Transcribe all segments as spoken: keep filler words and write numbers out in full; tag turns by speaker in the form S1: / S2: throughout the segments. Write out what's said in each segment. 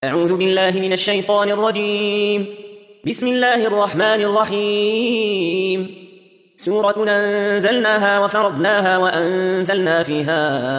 S1: أعوذ بالله من الشيطان الرجيم. بسم الله الرحمن الرحيم. سورة أنزلناها وفرضناها وأنزلنا فيها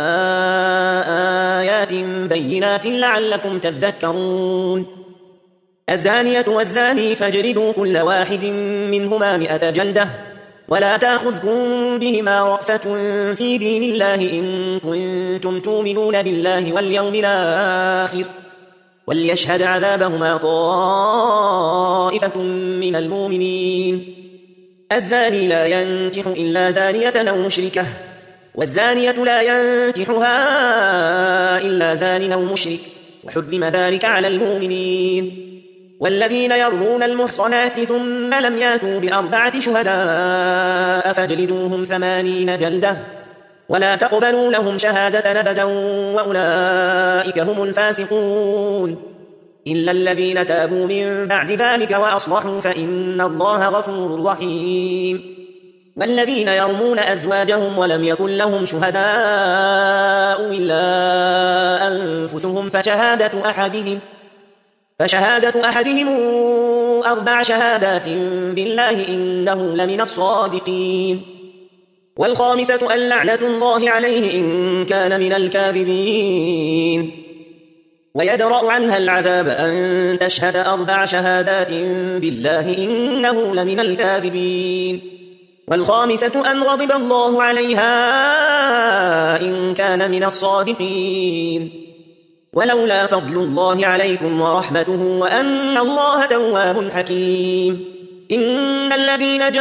S1: آيات بينات لعلكم تذكرون. الزانية والزاني فاجلدوا كل واحد منهما مئة جلدة ولا تأخذكم بهما رأفة في دين الله إن كنتم تؤمنون بالله واليوم الآخر وليشهد عذابهما طائفة من المؤمنين. الزاني لا ينكح إلا زانية أو مشركة والزانية لا ينكحها إلا زان أو مشرك وحرم ذلك على المؤمنين. والذين يرمون المحصنات ثم لم ياتوا بأربعة شهداء فاجلدوهم ثمانين جلدة ولا تقبلوا لهم شهادة أبدا وأولئك هم الفاسقون إلا الذين تابوا من بعد ذلك وأصلحوا فإن الله غفور رحيم. والذين يرمون أزواجهم ولم يكن لهم شهداء إلا أنفسهم فشهادة أحدهم فشهادة أحدهم أربع شهادات بالله إنه لمن الصادقين. والخامسة أن لعنة الله عليه إن كان من الكاذبين. ويدرأ عنها العذاب أن تشهد أربع شهادات بالله إنه لمن الكاذبين. والخامسة أن غضب الله عليها إن كان من الصادقين. ولولا فضل الله عليكم ورحمته وأن الله تواب حكيم. إن الذين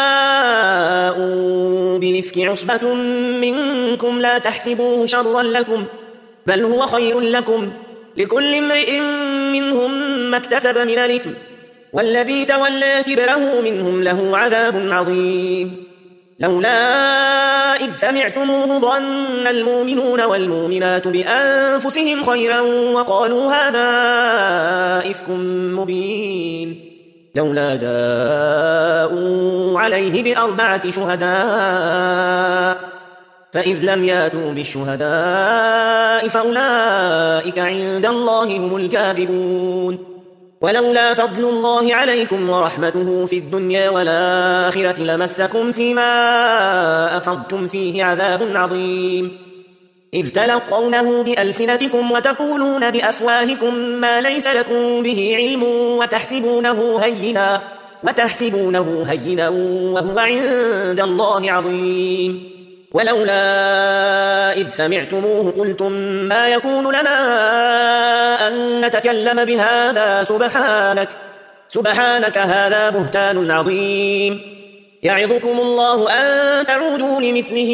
S1: جاءوا بالإفك عصبة منكم لا تحسبوه شرا لكم بل هو خير لكم لكل امرئ منهم ما اكتسب من الإثم والذي تولى كبره منهم له عذاب عظيم. لولا إذ سمعتموه ظن المؤمنون والمؤمنات بأنفسهم خيرا وقالوا هذا إفك مبين لولا جاءوا عليه بأربعة شهداء فإذ لم ياتوا بالشهداء فأولئك عند الله هم الكاذبون. ولولا فضل الله عليكم ورحمته في الدنيا والآخرة لمسكم فيما أفضتم فيه عذاب عظيم إذ تلقونه بألسنتكم وتقولون بأفواهكم ما ليس لكم به علم وتحسبونه هينا وتحسبونه هينا وهو عند الله عظيم. ولولا إذ سمعتموه قلتم ما يكون لنا أن نتكلم بهذا سبحانك سبحانك هذا بهتان عظيم. يعظكم الله أن تعودوا لمثله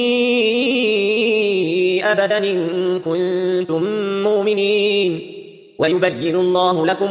S1: أبدا إن كنتم مؤمنين ويبين الله لكم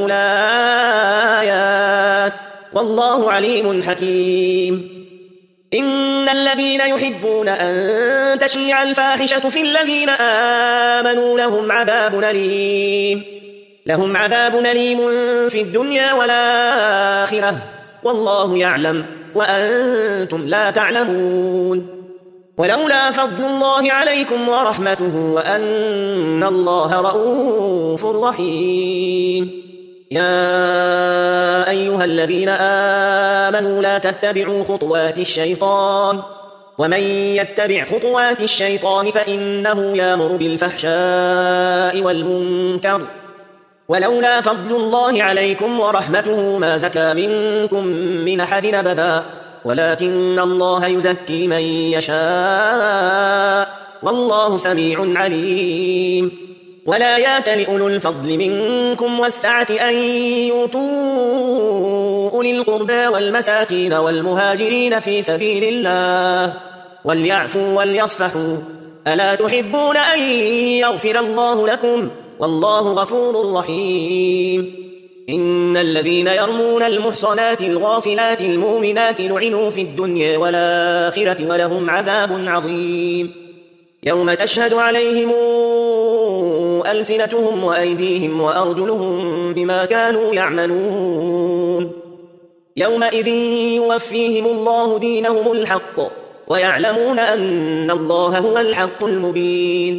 S1: الآيات والله عليم حكيم. إن الذين يحبون أن تشيع الفاحشة في الذين آمنوا لهم عذاب أليم لهم عذاب أليم في الدنيا والآخرة والله يعلم وأنتم لا تعلمون. ولولا فضل الله عليكم ورحمته وأن الله رؤوف رحيم. يا أيها الذين آمنوا لا تتبعوا خطوات الشيطان ومن يتبع خطوات الشيطان فإنه يأمر بالفحشاء والمنكر ولولا فضل الله عليكم ورحمته ما زكى منكم من أحد أبدا ولكن الله يزكي من يشاء والله سميع عليم. ولا يأت لأولو الفضل منكم والسعة أن يؤتوا أولي القربى والمساكين والمهاجرين في سبيل الله وليعفوا وليصفحوا ألا تحبون أن يغفر الله لكم والله غفور رحيم. إن الذين يرمون المحصنات الغافلات المؤمنات لعنوا في الدنيا والآخرة ولهم عذاب عظيم يوم تشهد عليهم ألسنتهم وأيديهم وأرجلهم بما كانوا يعملون يومئذ يوفيهم الله دينهم الحق ويعلمون أن الله هو الحق المبين.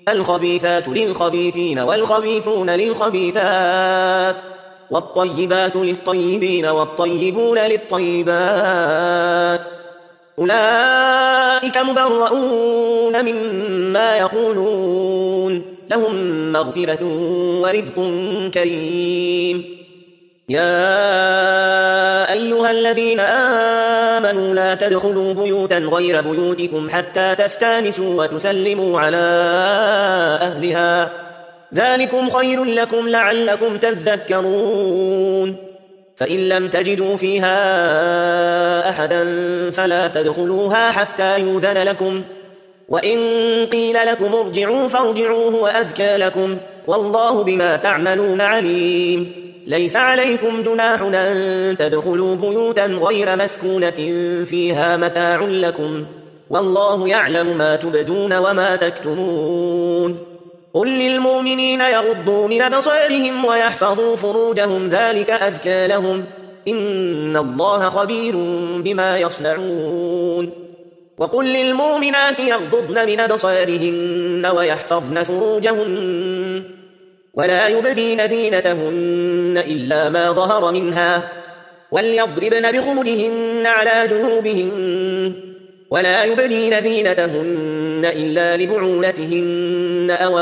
S1: الخبيثات للخبيثين والخبيثون للخبيثات والطيبات للطيبين والطيبون للطيبات أولئك مبرؤون مما يقولون لهم مغفرة ورزق كريم يا أيها الذين آمنوا لا تدخلوا بيوتا غير بيوتكم حتى تستانسوا وتسلموا على أهلها ذلكم خير لكم لعلكم تذكرون فإن لم تجدوا فيها أحدا فلا تدخلوها حتى يؤذن لكم وإن قيل لكم ارجعوا فارجعوا هو أزكى لكم والله بما تعملون عليم ليس عليكم جناح أن تدخلوا بيوتا غير مسكونة فيها متاع لكم والله يعلم ما تبدون وما تكتمون قل للمؤمنين يغضوا من أبصارهم ويحفظوا فروجهم ذلك أزكى لهم إن الله خبير بما يصنعون وقل للمؤمنات يغضضن من أبصارهن ويحفظن فروجهن ولا يبدين زينتهن إلا ما ظهر منها وليضربن بخمرهن على جنوبهن ولا يبدين زينتهن إلا لبعولتهن أو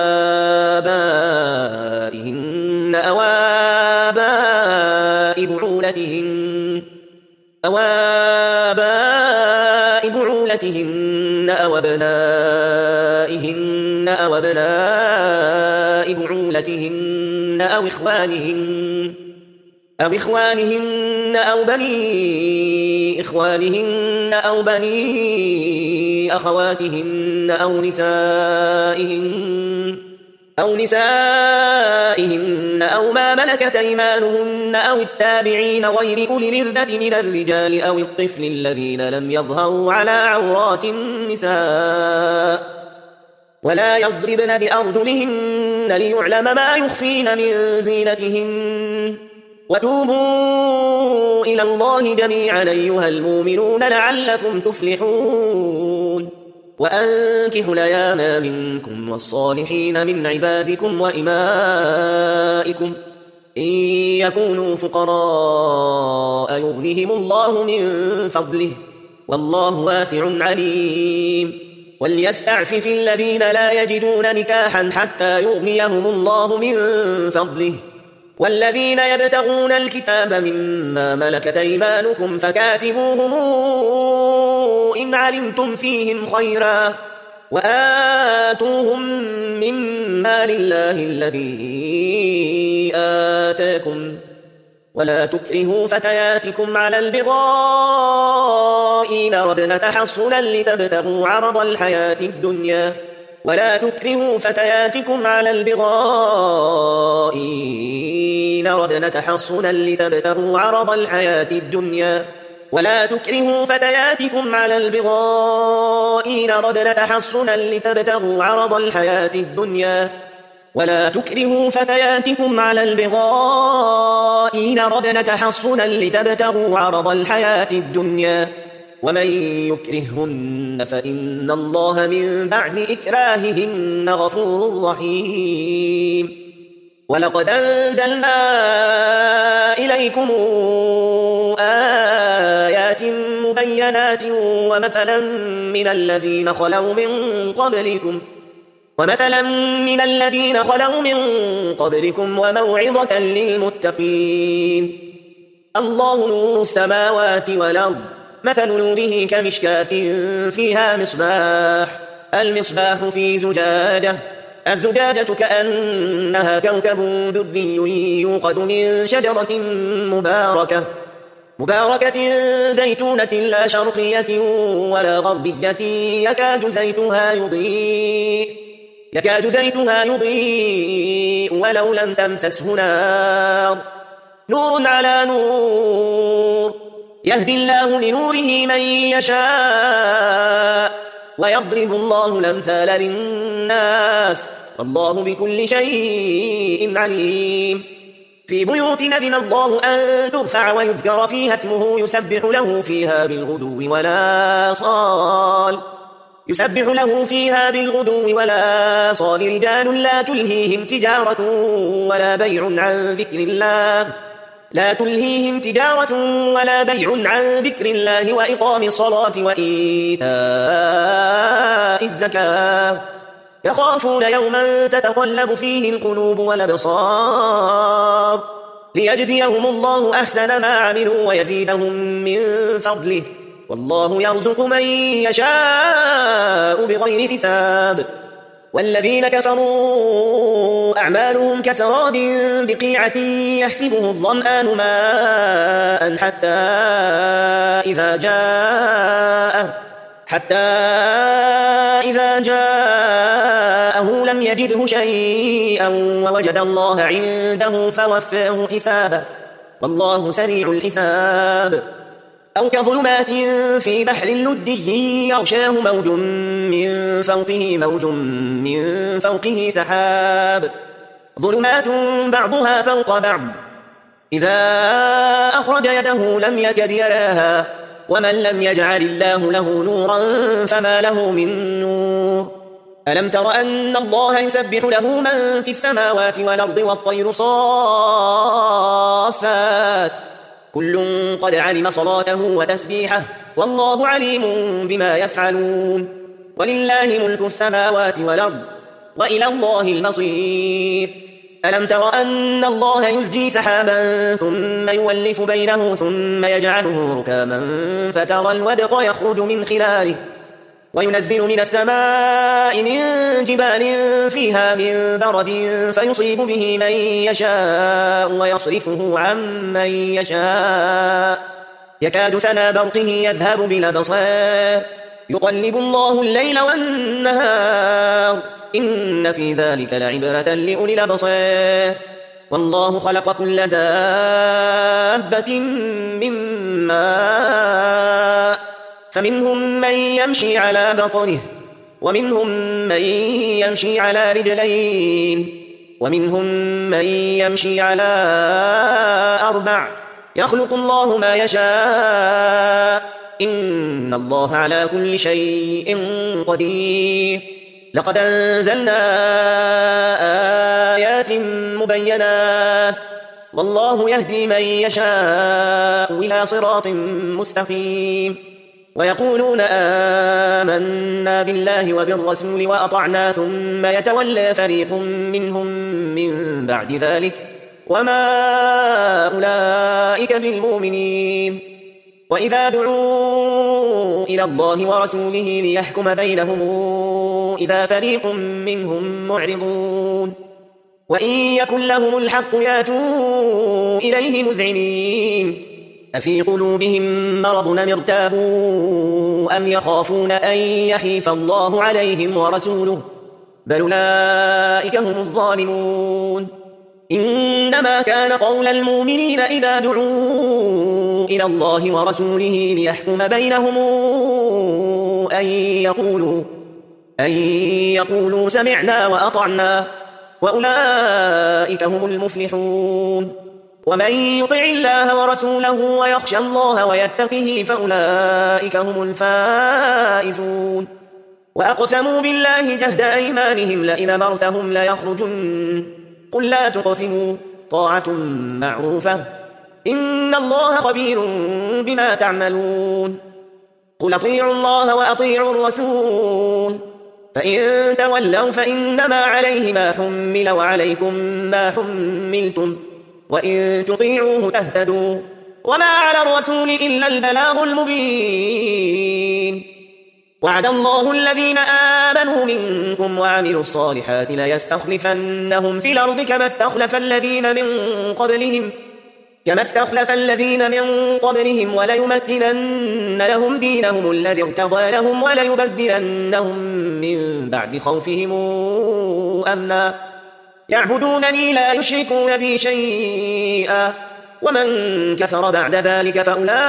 S1: آبائهن أو آباء بعولتهن أو آباء بعولتهن أو أبنائهن أو أبناء بعولتهن أو إخوانهن أو إخوانهن أو بني إخوانهن أو بني أخواتهن أو نسائهن أو نسائهن أو ما ملكت أيمانهن أو التابعين غير أولي الإربة من الرجال أو الطفل الذين لم يظهروا على عورات النساء ولا يضربن بأرجلهن ليعلم ما يخفين من زينتهن وتوبوا إلى الله جميعا أيها المؤمنون لعلكم تفلحون وأنكحوا الأيام منكم والصالحين من عبادكم وإمائكم إن يكونوا فقراء يغنهم الله من فضله والله واسع عليم وليستعفف الذين لا يجدون نكاحا حتى يغنيهم الله من فضله والذين يبتغون الكتاب مما ملكت أيمانكم فكاتبوهم إن علمتم فيهم خيرا وآتوهم مما لله الذي آتاكم ولا تكرهوا فتياتكم على البغاء إن أردنا تحصنا لتبتغوا عرض الحياة الدنيا ولا تكرهوا فتياتكم على البغاء إن أردنا تحصنا لتبتغوا عرض الحياة الدنيا ولا تكرهوا فتياتكم على البغاء إن أردنا تحصنا لتبتغوا عرض الحياة الدنيا ولا تكرهوا فتياتكم على البغاء إن أردنا تحصنا لتبتغوا عرض الحياة الدنيا ومن يكرههن فإن الله من بعد إكراههن غفور رحيم ولقد أنزلنا إليكم آيات مبينات ومثلا من الذين خلوا من قبلكم ومثلا من الذين خلوا من قبلكم وموعظة للمتقين الله نور السماوات والأرض مثل نوره كمشكاة فيها مصباح المصباح في زجاجة الزجاجة كأنها كوكب دري يوقد من شجرة مباركة مباركة زيتونة لا شرقية ولا غربية يكاد زيتها يضيء يكاد زيتها يضيء ولو لم تمسسه نار نور على نور يهدي الله لنوره من يشاء ويضرب الله الأمثال للناس والله بكل شيء عليم في بيوت أذن الله أن ترفع ويذكر فيها اسمه يسبح له فيها بالغدو ولا صال يسبح له فيها بالغدو ولا صال رجال لا تلهيهم تجارة ولا بيع عن ذكر الله لا تلهيهم تجارة ولا بيع عن ذكر الله وإقام الصلاة وإيتاء الزكاة يخافون يوما تتقلب فيه القلوب والأبصار ليجزيهم الله أحسن ما عملوا ويزيدهم من فضله والله يرزق من يشاء بغير حساب والذين كفروا أعمالهم كسراب بقيعة يحسبه الظمآن ماء حتى إذا جاءه حتى إذا جاءه لم يجده شيئا ووجد الله عنده فوفاه حسابه والله سريع الحساب أو كظلمات في بحر لجي يغشاه موج من فوقه موج من فوقه سحاب ظلمات بعضها فوق بعض إذا أخرج يده لم يكد يراها ومن لم يجعل الله له نورا فما له من نور ألم تر أن الله يسبح له من في السماوات والأرض والطير صافات كل قد علم صلاته وتسبيحه والله عليم بما يفعلون ولله ملك السماوات والأرض وإلى الله المصير ألم تر أن الله يزجي سحابا ثم يولف بينه ثم يجعله ركاما فترى الودق يخرج من خلاله وينزل من السماء من جبال فيها من برد فيصيب به من يشاء ويصرفه عن من يشاء يكاد سنا برقه يذهب بالأبصار يقلب الله الليل والنهار إن في ذلك لعبرة لأولي الأبصار والله خلق كل دابة من ماء فمنهم من يمشي على بطنه ومنهم من يمشي على رجلين ومنهم من يمشي على أربع يخلق الله ما يشاء إن الله على كل شيء قدير لقد أنزلنا آيات مبينات والله يهدي من يشاء إلى صراط مستقيم ويقولون آمنا بالله وبالرسول وأطعنا ثم يتولى فريق منهم من بعد ذلك وما أولئك بالمؤمنين وإذا دعوا إلى الله ورسوله ليحكم بينهم إذا فريق منهم معرضون وإن يكن لهم الحق ياتوا إليه مذعنين أفي قلوبهم مرض أم ارتابوا أم يخافون أن يحيف الله عليهم ورسوله بل أولئك هم الظالمون إنما كان قول المؤمنين إذا دعوا إلى الله ورسوله ليحكم بينهم أن يقولوا, أن يقولوا سمعنا وأطعنا وأولئك هم المفلحون ومن يطع الله ورسوله ويخشى الله ويتقه فأولئك هم الفائزون وأقسموا بالله جهد أيمانهم لئن أمرتهم ليخرجن قل لا تقسموا طاعة معروفة إن الله خبير بما تعملون قل أطيعوا الله وأطيعوا الرسول فإن تولوا فإنما عليه ما حمل وعليكم ما حملتم وإن تطيعوه تهتدوا وما على الرسول إلا البلاغ المبين وعد الله الذين آمنوا منكم وعملوا الصالحات ليستخلفنهم في الأرض كما استخلف الذين من قبلهم كما استخلف الذين من قبلهم وليمكنن لهم دينهم الذي ارتضى لهم وليبدلنهم من بعد خوفهم أمنا يعبدونني لا يشركون بي شيئا ومن كفر بعد ذلك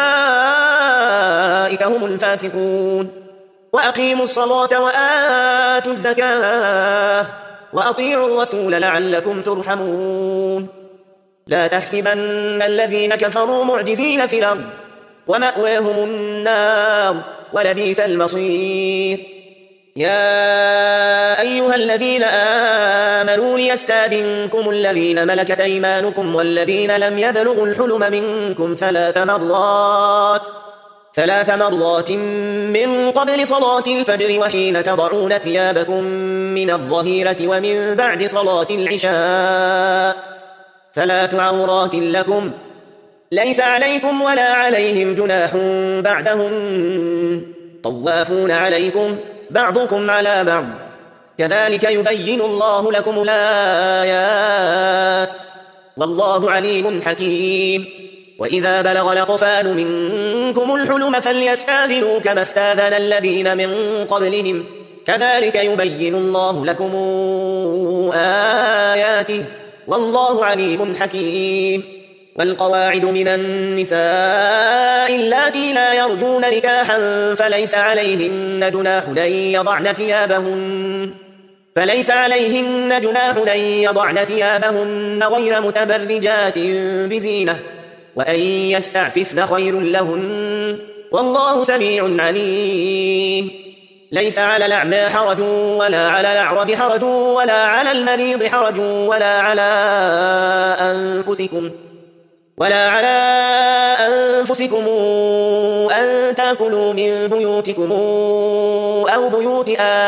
S1: فأولئك هم الفاسقون وأقيموا الصلاة وآتوا الزكاة وأطيعوا الرسول لعلكم ترحمون لا تحسبن الذين كفروا معجزين في الأرض ومأواهم النار ولبئس المصير يا أيها الذين آمنوا ليستأذنكم الذين ملكت أيمانكم والذين لم يبلغوا الحلم منكم ثلاث مرات ثلاث مرات من قبل صلاة الفجر وحين تضعون ثيابكم من الظهيرة ومن بعد صلاة العشاء ثلاث عورات لكم ليس عليكم ولا عليهم جناح بعدهم طوافون عليكم بعضكم على بعض كذلك يبين الله لكم الآيات والله عليم حكيم وإذا بلغ الأطفال منكم الحلم فليستأذنوا كما استأذن الذين من قبلهم كذلك يبين الله لكم آياته والله عليم حكيم والقواعد من النساء اللاتي لا يرجون نكاحا فليس عليهن جناح أن يضعن ثيابهن فليس عليهن جناح أن يضعن ثيابهن غير متبرجات بزينة وأن يستعففن خير لهن والله سميع عليم ليس على الأعمى حرج ولا على الأعرج حرج ولا على المريض حرج ولا على أنفسكم ولا على أنفسكم أن تأكلوا من بيوتكم أو بيوت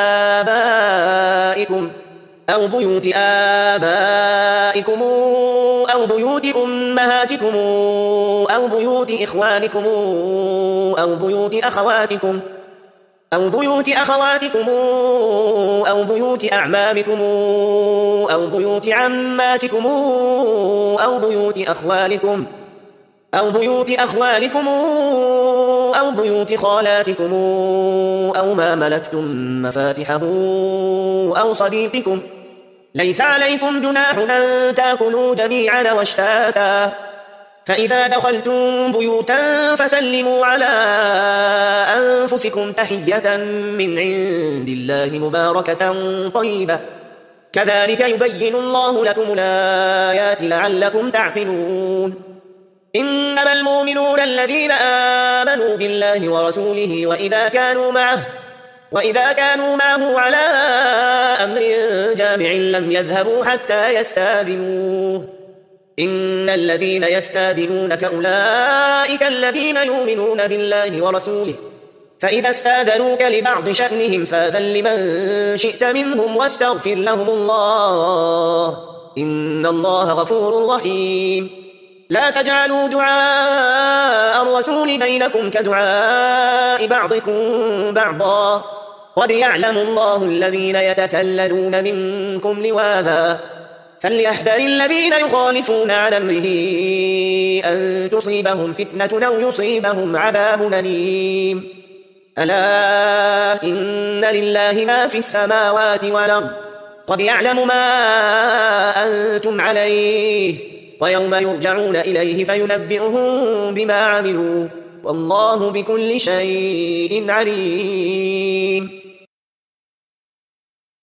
S1: آبائكم أو بيوت آبائكم أو بيوت أمهاتكم أو بيوت إخوانكم أو بيوت أخواتكم أو بيوت أخواتكم أو بيوت أعمامكم أو بيوت عماتكم أو بيوت أخوالكم أو بيوت أخوالكم أو بيوت خالاتكم أو ما ملكتم مفاتحه أو صديقكم ليس عليكم جناح أن تأكلوا جميعا واشتاتا فإذا دخلتم بيوتا فسلموا على أنفسكم تحية من عند الله مباركة طيبة كذلك يبين الله لكم الآيات لعلكم تعقلون إنما المؤمنون الذين آمنوا بالله ورسوله وإذا كانوا معه وإذا كانوا معه على أمر جامع لم يذهبوا حتى يستأذنوه إن الذين يستأذنونك أولئك الذين يؤمنون بالله ورسوله فإذا استأذنوك لبعض شأنهم فأذن لمن شئت منهم واستغفر لهم الله إن الله غفور رحيم لا تجعلوا دعاء الرسول بينكم كدعاء بعضكم بعضا قد يعلم الله الذين يتسللون منكم لواذا فليحذر الذين يخالفون عن أمره أن تصيبهم فتنة أو يصيبهم عذاب أليم ألا إن لله ما في السماوات والأرض قد يعلم ما أنتم عليه ويوم يرجعون إليه فينبئهم بما عملوا والله بكل شيء عليم